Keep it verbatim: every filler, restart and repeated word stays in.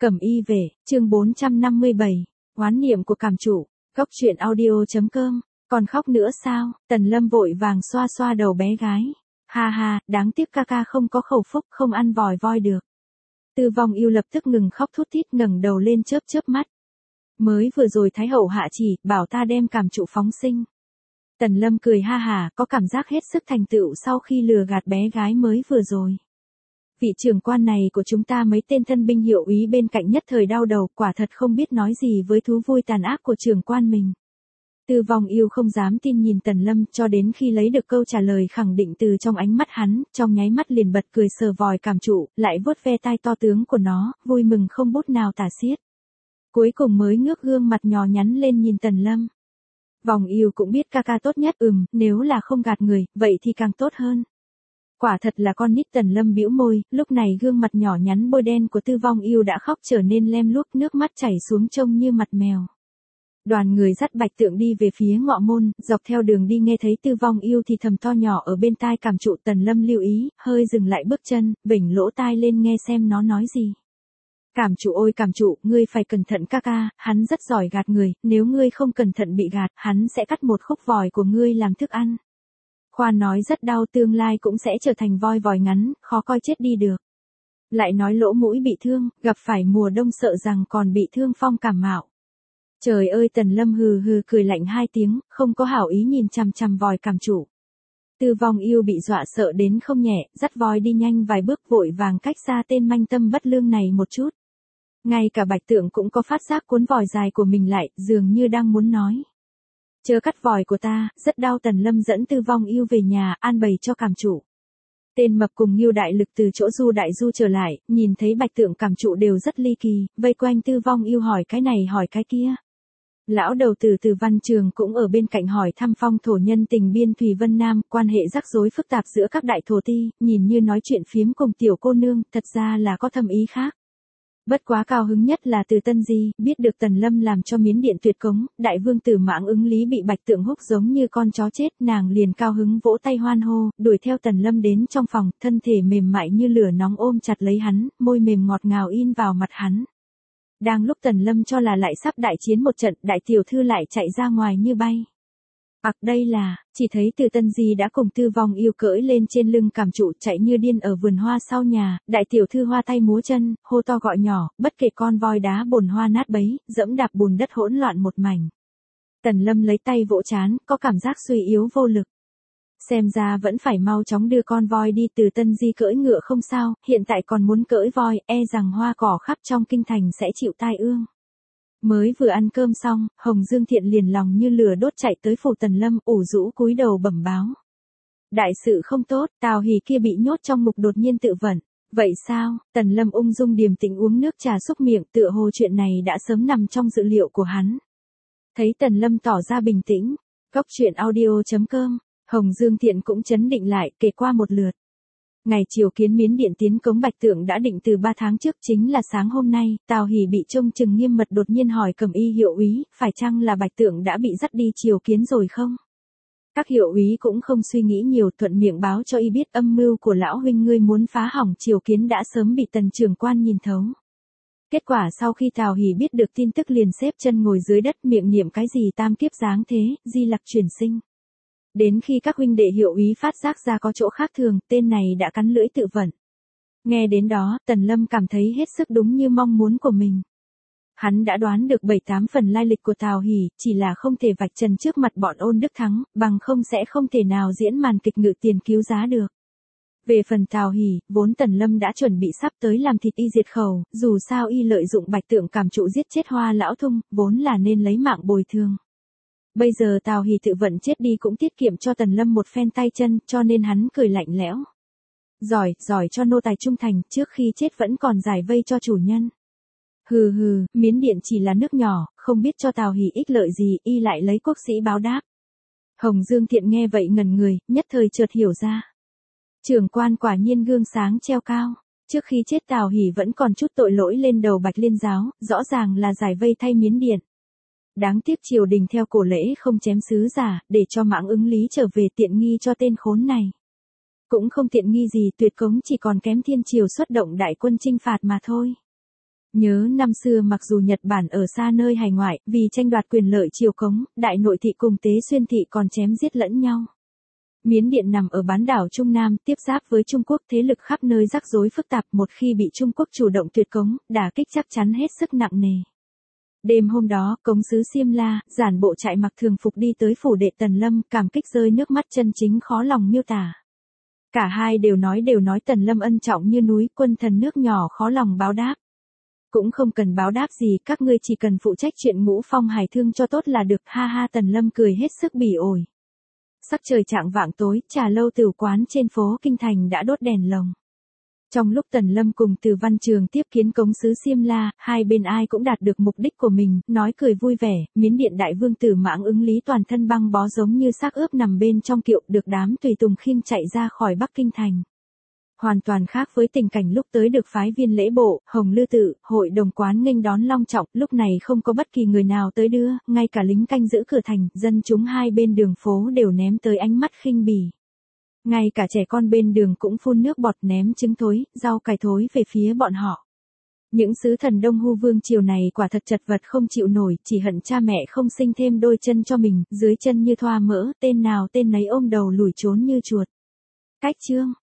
Cẩm y về, chương bốn trăm năm mươi bảy, oán niệm của cảm chủ, góc truyện audio chấm com, còn khóc nữa sao? Tần Lâm vội vàng xoa xoa đầu bé gái. Ha ha, đáng tiếc ca ca không có khẩu phúc, không ăn vòi voi được. Tư Vong Yêu lập tức ngừng khóc thút thít, ngẩng đầu lên chớp chớp mắt. Mới vừa rồi Thái hậu hạ chỉ, bảo ta đem cảm trụ phóng sinh. Tần Lâm cười ha hà, có cảm giác hết sức thành tựu sau khi lừa gạt bé gái mới vừa rồi. Vị trưởng quan này của chúng ta mấy tên thân binh hiệu úy bên cạnh nhất thời đau đầu, quả thật không biết nói gì với thú vui tàn ác của trưởng quan mình. Tư Vong Yêu không dám tin nhìn Tần Lâm, cho đến khi lấy được câu trả lời khẳng định từ trong ánh mắt hắn, trong nháy mắt liền bật cười sờ vòi cảm trụ, lại vuốt ve tai to tướng của nó, vui mừng không bút nào tả xiết. Cuối cùng mới ngước gương mặt nhỏ nhắn lên nhìn Tần Lâm. Vong Yêu cũng biết ca ca tốt nhất, ừm, nếu là không gạt người, vậy thì càng tốt hơn. Quả thật là con nít. Tần Lâm bĩu môi, lúc này gương mặt nhỏ nhắn bôi đen của Tư Vong Yêu đã khóc trở nên lem luốc, nước mắt chảy xuống trông như mặt mèo. Đoàn người dắt Bạch Tượng đi về phía ngọ môn, dọc theo đường đi nghe thấy Tư Vong Yêu thì thầm to nhỏ ở bên tai cảm trụ. Tần Lâm lưu ý, hơi dừng lại bước chân, bỉnh lỗ tai lên nghe xem nó nói gì. Cảm trụ ôi cảm trụ, ngươi phải cẩn thận ca ca, hắn rất giỏi gạt người, nếu ngươi không cẩn thận bị gạt, hắn sẽ cắt một khúc vòi của ngươi làm thức ăn. Khoa nói rất đau, tương lai cũng sẽ trở thành voi vòi ngắn, khó coi chết đi được. Lại nói lỗ mũi bị thương, gặp phải mùa đông sợ rằng còn bị thương phong cảm mạo. Trời ơi, Tần Lâm hừ hừ cười lạnh hai tiếng, không có hảo ý nhìn chằm chằm vòi cảm trụ. Tư Vong Yêu bị dọa sợ đến không nhẹ, dắt voi đi nhanh vài bước, vội vàng cách xa tên manh tâm bất lương này một chút. Ngay cả Bạch Tượng cũng có phát giác cuốn vòi dài của mình lại, dường như đang muốn nói. Chớ cắt vòi của ta, rất đau. Tần Lâm dẫn Tư Vong Yêu về nhà, an bày cho cảm trụ. Tên mập cùng Ngưu Đại Lực từ chỗ Du Đại Du trở lại, nhìn thấy Bạch Tượng cảm trụ đều rất ly kỳ, vây quanh Tư Vong Yêu hỏi cái này hỏi cái kia. Lão đầu tử Từ Văn Trường cũng ở bên cạnh hỏi thăm phong thổ nhân tình biên Thùy Vân Nam, quan hệ rắc rối phức tạp giữa các đại thổ ti, nhìn như nói chuyện phiếm cùng tiểu cô nương, thật ra là có thâm ý khác. Bất quá cao hứng nhất là Từ Tân Di, biết được Tần Lâm làm cho Miến Điện tuyệt cống, đại vương tử Mãng Ứng Lý bị Bạch Tượng húc giống như con chó chết, nàng liền cao hứng vỗ tay hoan hô, đuổi theo Tần Lâm đến trong phòng, thân thể mềm mại như lửa nóng ôm chặt lấy hắn, môi mềm ngọt ngào in vào mặt hắn. Đang lúc Tần Lâm cho là lại sắp đại chiến một trận, đại tiểu thư lại chạy ra ngoài như bay. Ặc đây là, chỉ thấy Từ Tân Di đã cùng Tư Vong Yêu cưỡi lên trên lưng cảm trụ chạy như điên ở vườn hoa sau nhà, đại tiểu thư hoa tay múa chân, hô to gọi nhỏ, bất kể con voi đá bồn hoa nát bấy, dẫm đạp bùn đất hỗn loạn một mảnh. Tần Lâm lấy tay vỗ trán, có cảm giác suy yếu vô lực. Xem ra vẫn phải mau chóng đưa con voi đi. Từ Tân Di cưỡi ngựa không sao, hiện tại còn muốn cưỡi voi, e rằng hoa cỏ khắp trong kinh thành sẽ chịu tai ương. Mới vừa ăn cơm xong, Hồng Dương Thiện liền lòng như lửa đốt chạy tới phủ Tần Lâm, ủ rũ cúi đầu bẩm báo. Đại sự không tốt, Tào Hỷ kia bị nhốt trong ngục đột nhiên tự vẫn. Vậy sao? Tần Lâm ung dung điềm tĩnh uống nước trà xúc miệng, tựa hồ chuyện này đã sớm nằm trong dự liệu của hắn. Thấy Tần Lâm tỏ ra bình tĩnh, góc truyện audio chấm com, Hồng Dương Thiện cũng chấn định lại, kể qua một lượt. Ngày triều kiến Miến Điện tiến cống Bạch Tượng đã định từ ba tháng trước, chính là sáng hôm nay, Tào Hỷ bị trông chừng nghiêm mật đột nhiên hỏi Cẩm y hiệu úy, phải chăng là Bạch Tượng đã bị dắt đi triều kiến rồi không? Các hiệu úy cũng không suy nghĩ nhiều, thuận miệng báo cho y biết âm mưu của lão huynh ngươi muốn phá hỏng triều kiến đã sớm bị Tần trưởng quan nhìn thấu. Kết quả sau khi Tào Hỷ biết được tin tức liền xếp chân ngồi dưới đất, miệng niệm cái gì tam kiếp giáng thế, di lặc chuyển sinh. Đến khi các huynh đệ hiệu úy phát giác ra có chỗ khác thường, tên này đã cắn lưỡi tự vẫn. Nghe đến đó, Tần Lâm cảm thấy hết sức đúng như mong muốn của mình. Hắn đã đoán được bảy tám phần lai lịch của Tào Hỷ, chỉ là không thể vạch trần trước mặt bọn Ôn Đức Thắng, bằng không sẽ không thể nào diễn màn kịch ngự tiền cứu giá được. Về phần Tào Hỷ, vốn Tần Lâm đã chuẩn bị sắp tới làm thịt y diệt khẩu, dù sao y lợi dụng Bạch Tượng cảm trụ giết chết Hoa lão thung, vốn là nên lấy mạng bồi thường. Bây giờ Tào Hỷ tự vận chết đi cũng tiết kiệm cho Tần Lâm một phen tay chân, cho nên hắn cười lạnh lẽo. Giỏi, giỏi cho nô tài trung thành, trước khi chết vẫn còn giải vây cho chủ nhân. Hừ hừ, Miến Điện chỉ là nước nhỏ, không biết cho Tào Hỷ ích lợi gì, y lại lấy quốc sĩ báo đáp. Hồng Dương Thiện nghe vậy ngẩn người, nhất thời chợt hiểu ra. Trưởng quan quả nhiên gương sáng treo cao, trước khi chết Tào Hỷ vẫn còn chút tội lỗi lên đầu Bạch Liên giáo, rõ ràng là giải vây thay Miến Điện. Đáng tiếc triều đình theo cổ lễ không chém sứ giả, để cho Mãng Ứng Lý trở về, tiện nghi cho tên khốn này. Cũng không tiện nghi gì, tuyệt cống chỉ còn kém thiên triều xuất động đại quân chinh phạt mà thôi. Nhớ năm xưa mặc dù Nhật Bản ở xa nơi hải ngoại, vì tranh đoạt quyền lợi triều cống, đại nội thị cùng Tế Xuyên thị còn chém giết lẫn nhau. Miến Điện nằm ở bán đảo Trung Nam, tiếp giáp với Trung Quốc, thế lực khắp nơi rắc rối phức tạp, một khi bị Trung Quốc chủ động tuyệt cống, đả kích chắc chắn hết sức nặng nề. Đêm hôm đó, cống sứ Xiêm La, giản bộ trại mặc thường phục đi tới phủ đệ Tần Lâm, cảm kích rơi nước mắt chân chính khó lòng miêu tả. Cả hai đều nói đều nói Tần Lâm ân trọng như núi, quân thần nước nhỏ khó lòng báo đáp. Cũng không cần báo đáp gì, các ngươi chỉ cần phụ trách chuyện Ngũ Phong hải thương cho tốt là được, ha ha. Tần Lâm cười hết sức bỉ ổi. Sắc trời chạng vạng tối, trà lâu tửu quán trên phố Kinh Thành đã đốt đèn lồng. Trong lúc Tần Lâm cùng Từ Văn Trường tiếp kiến cống sứ Xiêm La, hai bên ai cũng đạt được mục đích của mình, nói cười vui vẻ. Miến Điện đại vương Tử Mãng Ứng Lý toàn thân băng bó giống như xác ướp nằm bên trong kiệu, được đám tùy tùng khiêng chạy ra khỏi Bắc Kinh thành. Hoàn toàn khác với tình cảnh lúc tới được phái viên lễ bộ, Hồng Lư Tự, hội đồng quán nghênh đón long trọng, lúc này không có bất kỳ người nào tới đưa, ngay cả lính canh giữ cửa thành, dân chúng hai bên đường phố đều ném tới ánh mắt khinh bỉ. Ngay cả trẻ con bên đường cũng phun nước bọt ném trứng thối, rau cải thối về phía bọn họ. Những sứ thần Đông Hu Vương triều này quả thật chật vật không chịu nổi, chỉ hận cha mẹ không sinh thêm đôi chân cho mình, dưới chân như thoa mỡ, tên nào tên nấy ôm đầu lủi trốn như chuột. Cách chương